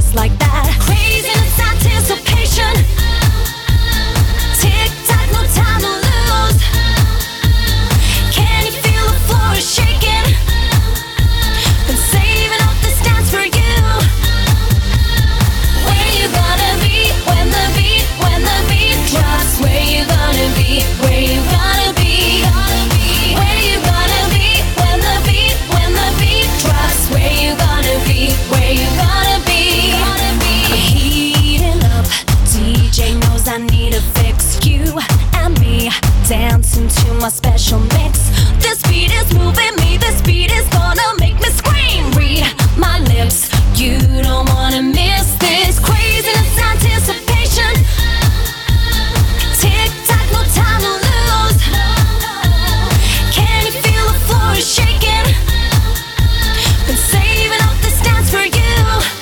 just like that. Craziness, anticipation. Tick tock, no time to lose. Can you feel the floor is shaking? Been saving up this dance for you. Where you gonna be when the beat drops? Where you gonna be? Where you gonna be? Where you gonna be when the beat drops? Where you gonna be? Where you gonna be? I'm heating up. DJ knows I need a fix. You and me dancing to my special mix. This beat is moving me. This beat is gonna make me scream. Read my lips. You don't wanna miss this. Craziness, anticipation. Tick tock, no time to lose. Can you feel the floor is shaking? Been saving up this dance for you.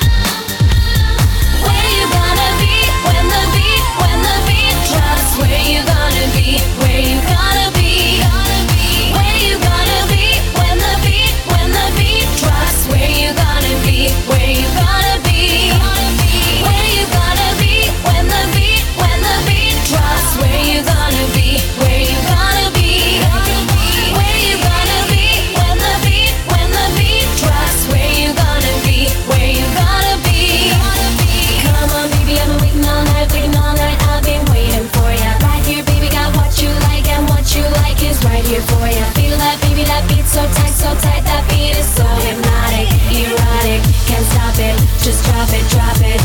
Where you gonna be when the beat drops? Where you gonna be? Where you gonna be? Where you gonna be when the beat drops? Where you gonna be? Where you gonna be? Where you gonna be when the beat drops? Where you gonna be? Where you gonna be? Where you gonna be when the beat drops? Where you gonna be? Where you gonna be? Come on, baby, I've been waiting all night, I've been waiting for ya. Right here, baby, got what you like, and what you like is right here for ya. Feel that, baby, that beat so tight, that beat is so hypnotic, erotic, can't stop it, just drop it, drop it.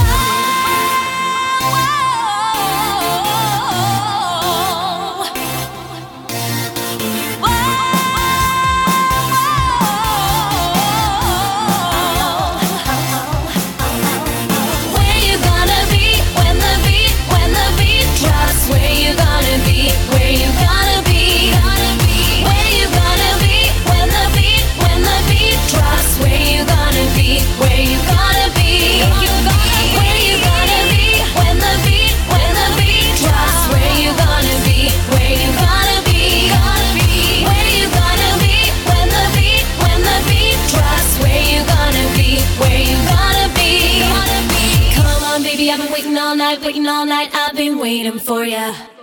Where you gonna be when the beat drops? Where you gonna be? Where you gonna be? Where you gonna be when the beat drops? Where you gonna be? Where you gonna be? Where you gonna be when the beat drops? Where you gonna be? Where you gonna be? Where you gonna be when the beat drops? Where you gonna be? Where you gonna be? Come on, baby, I've been waiting all night, I've been waiting for ya.